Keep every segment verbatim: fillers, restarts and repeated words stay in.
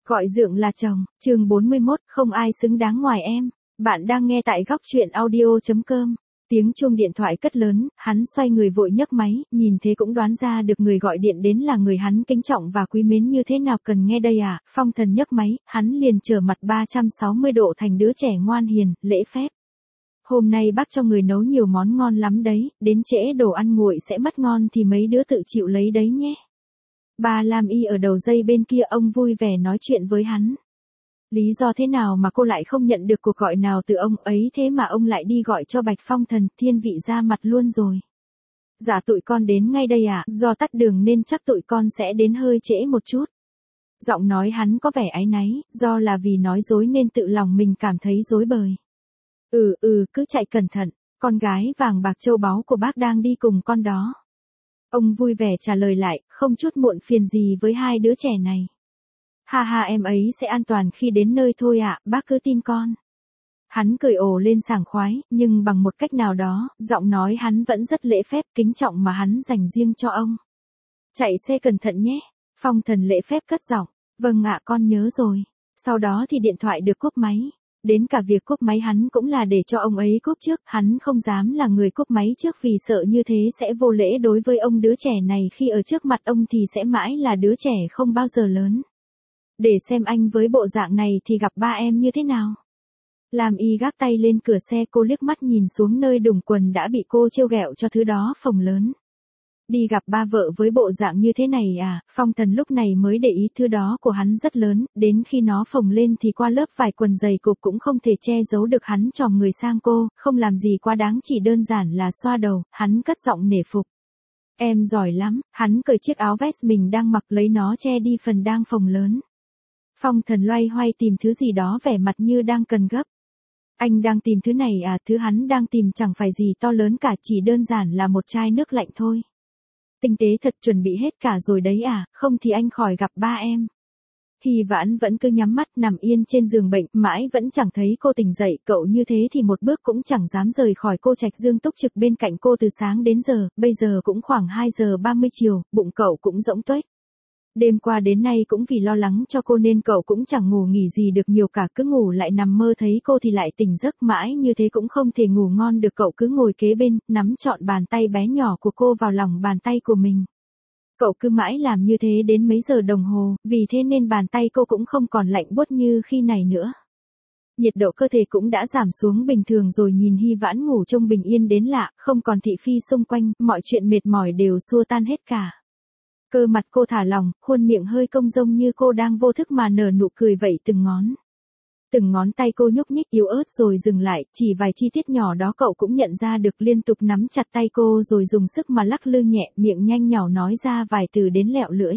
Gọi dượng là chồng, chương bốn mươi mốt, không ai xứng đáng ngoài em. Bạn đang nghe tại góc truyện audio.com. Tiếng chuông điện thoại cất lớn, hắn xoay người vội nhấc máy, nhìn thế cũng đoán ra được người gọi điện đến là người hắn kính trọng và quý mến như thế nào. Cần nghe đây à? Phong Thần nhấc máy, hắn liền trở mặt ba trăm sáu mươi độ thành đứa trẻ ngoan hiền, lễ phép. Hôm nay bác cho người nấu nhiều món ngon lắm đấy, đến trễ đồ ăn nguội sẽ mất ngon thì mấy đứa tự chịu lấy đấy nhé. Bà Lam Y ở đầu dây bên kia, ông vui vẻ nói chuyện với hắn. Lý do thế nào mà cô lại không nhận được cuộc gọi nào từ ông ấy thế mà ông lại đi gọi cho Bạch Phong Thần? Thiên vị ra mặt luôn rồi. Dạ tụi con đến ngay đây à, do tắt đường nên chắc tụi con sẽ đến hơi trễ một chút. Giọng nói hắn có vẻ áy náy, do là vì nói dối nên tự lòng mình cảm thấy rối bời. Ừ ừ, cứ chạy cẩn thận, con gái vàng bạc châu báu của bác đang đi cùng con đó. Ông vui vẻ trả lời lại, không chút muộn phiền gì với hai đứa trẻ này. Ha ha, em ấy sẽ an toàn khi đến nơi thôi ạ, bác cứ tin con. Hắn cười ồ lên sảng khoái, nhưng bằng một cách nào đó, giọng nói hắn vẫn rất lễ phép kính trọng mà hắn dành riêng cho ông. Chạy xe cẩn thận nhé. Phong Thần lễ phép cất giọng. Vâng ạ, con nhớ rồi. Sau đó thì điện thoại được cúp máy. Đến cả việc cúp máy hắn cũng là để cho ông ấy cúp trước, hắn không dám là người cúp máy trước vì sợ như thế sẽ vô lễ đối với ông. Đứa trẻ này khi ở trước mặt ông thì sẽ mãi là đứa trẻ không bao giờ lớn. Để xem anh với bộ dạng này thì gặp ba em như thế nào. Lam Y gác tay lên cửa xe, cô liếc mắt nhìn xuống nơi đùng quần đã bị cô trêu ghẹo cho thứ đó phồng lớn. Đi gặp ba vợ với bộ dạng như thế này à? Phong Thần lúc này mới để ý thứ đó của hắn rất lớn, đến khi nó phồng lên thì qua lớp vải quần dày cộp cũng không thể che giấu được hắn tròm người sang cô, không làm gì quá đáng, chỉ đơn giản là xoa đầu, hắn cất giọng nể phục. Em giỏi lắm. Hắn cởi chiếc áo vest mình đang mặc lấy nó che đi phần đang phồng lớn. Phong Thần loay hoay tìm thứ gì đó vẻ mặt như đang cần gấp. Anh đang tìm thứ này à? Thứ hắn đang tìm chẳng phải gì to lớn cả, chỉ đơn giản là một chai nước lạnh thôi. Tinh tế thật, chuẩn bị hết cả rồi đấy à, không thì anh khỏi gặp ba em. Hy Vãn vẫn cứ nhắm mắt nằm yên trên giường bệnh, mãi vẫn chẳng thấy cô tỉnh dậy, cậu như thế thì một bước cũng chẳng dám rời khỏi cô. Trạch Dương túc trực bên cạnh cô từ sáng đến giờ, bây giờ cũng khoảng hai giờ ba mươi chiều, bụng cậu cũng rỗng tuếch. Đêm qua đến nay cũng vì lo lắng cho cô nên cậu cũng chẳng ngủ nghỉ gì được nhiều cả, cứ ngủ lại nằm mơ thấy cô thì lại tỉnh giấc, mãi như thế cũng không thể ngủ ngon được. Cậu cứ ngồi kế bên, nắm trọn bàn tay bé nhỏ của cô vào lòng bàn tay của mình. Cậu cứ mãi làm như thế đến mấy giờ đồng hồ, vì thế nên bàn tay cô cũng không còn lạnh buốt như khi này nữa. Nhiệt độ cơ thể cũng đã giảm xuống bình thường rồi. Nhìn Hy Vãn ngủ trông bình yên đến lạ, không còn thị phi xung quanh, mọi chuyện mệt mỏi đều xua tan hết cả. Cơ mặt cô thả lỏng, khuôn miệng hơi cong giống như cô đang vô thức mà nở nụ cười vậy từng ngón. Từng ngón tay cô nhúc nhích yếu ớt rồi dừng lại, chỉ vài chi tiết nhỏ đó cậu cũng nhận ra được. Liên tục nắm chặt tay cô rồi dùng sức mà lắc lư nhẹ, miệng nhanh nhỏ nói ra vài từ đến lẹo lưỡi.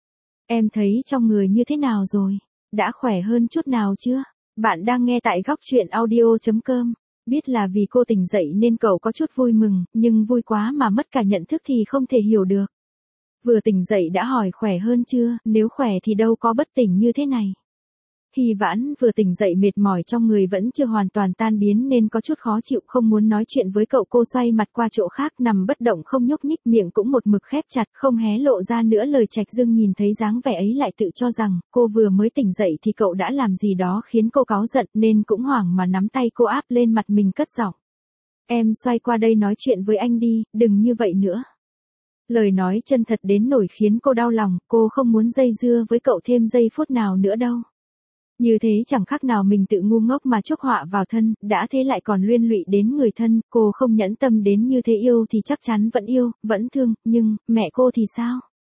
Em thấy trong người như thế nào rồi? Đã khỏe hơn chút nào chưa? Bạn đang nghe tại góc truyện audio.com. Biết là vì cô tỉnh dậy nên cậu có chút vui mừng, nhưng vui quá mà mất cả nhận thức thì không thể hiểu được. Vừa tỉnh dậy đã hỏi khỏe hơn chưa, nếu khỏe thì đâu có bất tỉnh như thế này. Hy Vãn vừa tỉnh dậy mệt mỏi trong người vẫn chưa hoàn toàn tan biến nên có chút khó chịu, không muốn nói chuyện với cậu. Cô xoay mặt qua chỗ khác, nằm bất động không nhúc nhích, miệng cũng một mực khép chặt, không hé lộ ra nữa lời. Trạch Dương nhìn thấy dáng vẻ ấy lại tự cho rằng cô vừa mới tỉnh dậy thì cậu đã làm gì đó khiến cô cáu giận, nên cũng hoảng mà nắm tay cô áp lên mặt mình cất giọng. Em xoay qua đây nói chuyện với anh đi, đừng như vậy nữa. Lời nói chân thật đến nỗi khiến cô đau lòng, cô không muốn dây dưa với cậu thêm giây phút nào nữa đâu. Như thế chẳng khác nào mình tự ngu ngốc mà chuốc họa vào thân, đã thế lại còn liên lụy đến người thân. Cô không nhẫn tâm đến như thế. Yêu thì chắc chắn vẫn yêu, vẫn thương, nhưng mẹ cô thì sao?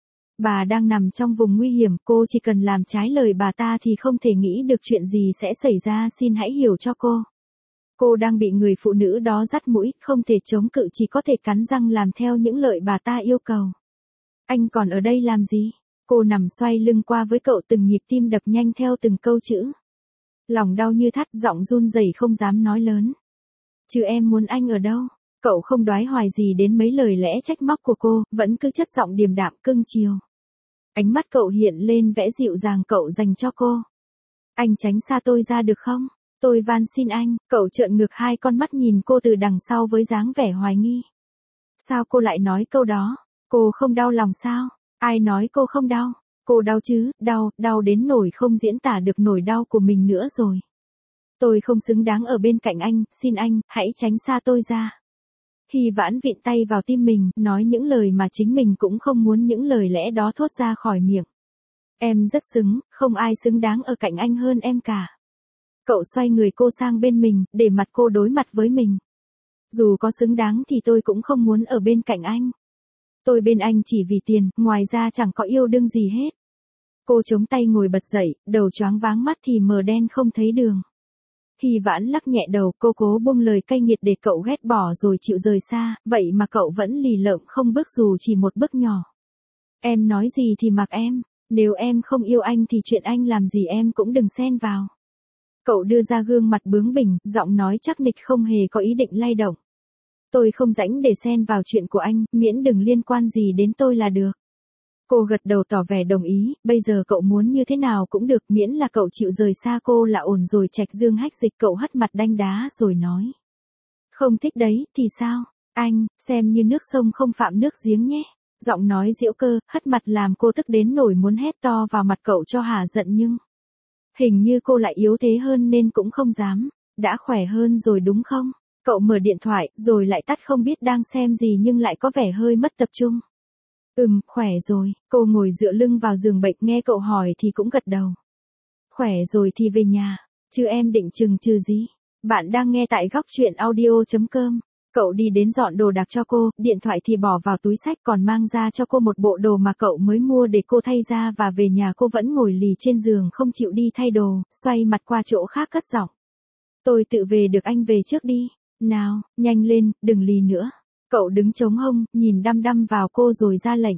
Bà đang nằm trong vùng nguy hiểm, cô chỉ cần làm trái lời bà ta thì không thể nghĩ được chuyện gì sẽ xảy ra. Xin hãy hiểu cho cô. Cô đang bị người phụ nữ đó dắt mũi, không thể chống cự, chỉ có thể cắn răng làm theo những lời bà ta yêu cầu. Anh còn ở đây làm gì? Cô nằm xoay lưng qua với cậu, từng nhịp tim đập nhanh theo từng câu chữ. Lòng đau như thắt, giọng run rẩy không dám nói lớn. Chứ em muốn anh ở đâu? Cậu không đoái hoài gì đến mấy lời lẽ trách móc của cô, vẫn cứ chất giọng điềm đạm cưng chiều. Ánh mắt cậu hiện lên vẻ dịu dàng cậu dành cho cô. Anh tránh xa tôi ra được không? Tôi van xin anh. Cậu trợn ngược hai con mắt nhìn cô từ đằng sau với dáng vẻ hoài nghi. Sao cô lại nói câu đó? Cô không đau lòng sao? Ai nói cô không đau? Cô đau chứ, đau, đau đến nỗi không diễn tả được nỗi đau của mình nữa rồi. Tôi không xứng đáng ở bên cạnh anh, xin anh, hãy tránh xa tôi ra. Hy Vãn vịn tay vào tim mình, nói những lời mà chính mình cũng không muốn những lời lẽ đó thốt ra khỏi miệng. Em rất xứng, không ai xứng đáng ở cạnh anh hơn em cả. Cậu xoay người cô sang bên mình, để mặt cô đối mặt với mình. Dù có xứng đáng thì tôi cũng không muốn ở bên cạnh anh. Tôi bên anh chỉ vì tiền, ngoài ra chẳng có yêu đương gì hết. Cô chống tay ngồi bật dậy, đầu choáng váng mắt thì mờ đen không thấy đường. Hy Vãn lắc nhẹ đầu, cô cố buông lời cay nghiệt để cậu ghét bỏ rồi chịu rời xa, vậy mà cậu vẫn lì lợm không bước dù chỉ một bước nhỏ. Em nói gì thì mặc em, nếu em không yêu anh thì chuyện anh làm gì em cũng đừng xen vào. Cậu đưa ra gương mặt bướng bỉnh, giọng nói chắc nịch không hề có ý định lay động. Tôi không rảnh để xen vào chuyện của anh, miễn đừng liên quan gì đến tôi là được. Cô gật đầu tỏ vẻ đồng ý, bây giờ cậu muốn như thế nào cũng được, miễn là cậu chịu rời xa cô là ổn rồi. Trạch Dương hách dịch cậu hất mặt đanh đá rồi nói. Không thích đấy, thì sao? Anh, xem như nước sông không phạm nước giếng nhé. Giọng nói giễu cơ, hất mặt làm cô tức đến nổi muốn hét to vào mặt cậu cho hả giận nhưng... Hình như cô lại yếu thế hơn nên cũng không dám. Đã khỏe hơn rồi đúng không? Cậu mở điện thoại, rồi lại tắt không biết đang xem gì nhưng lại có vẻ hơi mất tập trung. Ừm, khỏe rồi, cô ngồi dựa lưng vào giường bệnh nghe cậu hỏi thì cũng gật đầu. Khỏe rồi thì về nhà, chứ em định chừng chừ gì? Bạn đang nghe tại góc chuyện audio chấm com. Cậu đi đến dọn đồ đạc cho cô, điện thoại thì bỏ vào túi xách còn mang ra cho cô một bộ đồ mà cậu mới mua để cô thay ra và về nhà cô vẫn ngồi lì trên giường không chịu đi thay đồ, xoay mặt qua chỗ khác cất giọng. Tôi tự về được anh về trước đi, nào, nhanh lên, đừng lì nữa. Cậu đứng chống hông, nhìn đăm đăm vào cô rồi ra lệnh.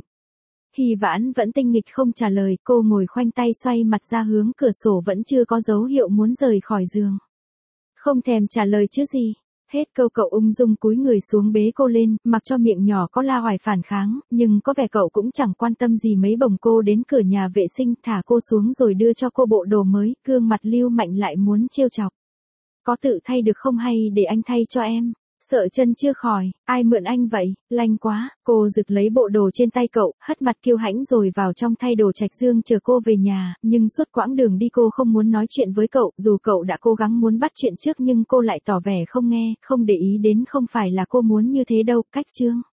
Hy Vãn vẫn tinh nghịch không trả lời, cô ngồi khoanh tay xoay mặt ra hướng cửa sổ vẫn chưa có dấu hiệu muốn rời khỏi giường. Không thèm trả lời chứ gì. Hết câu cậu ung dung cúi người xuống bế cô lên, mặc cho miệng nhỏ có la hoài phản kháng, nhưng có vẻ cậu cũng chẳng quan tâm gì mấy bồng cô đến cửa nhà vệ sinh thả cô xuống rồi đưa cho cô bộ đồ mới, gương mặt Lưu Mạnh lại muốn trêu chọc. Có tự thay được không hay để anh thay cho em? Sợ chân chưa khỏi, ai mượn anh vậy, lanh quá. Cô giựt lấy bộ đồ trên tay cậu, hất mặt kiêu hãnh rồi vào trong thay đồ. Trạch Dương chờ cô về nhà, nhưng suốt quãng đường đi cô không muốn nói chuyện với cậu, dù cậu đã cố gắng muốn bắt chuyện trước nhưng cô lại tỏ vẻ không nghe, không để ý đến. Không phải là cô muốn như thế đâu, cách Chương.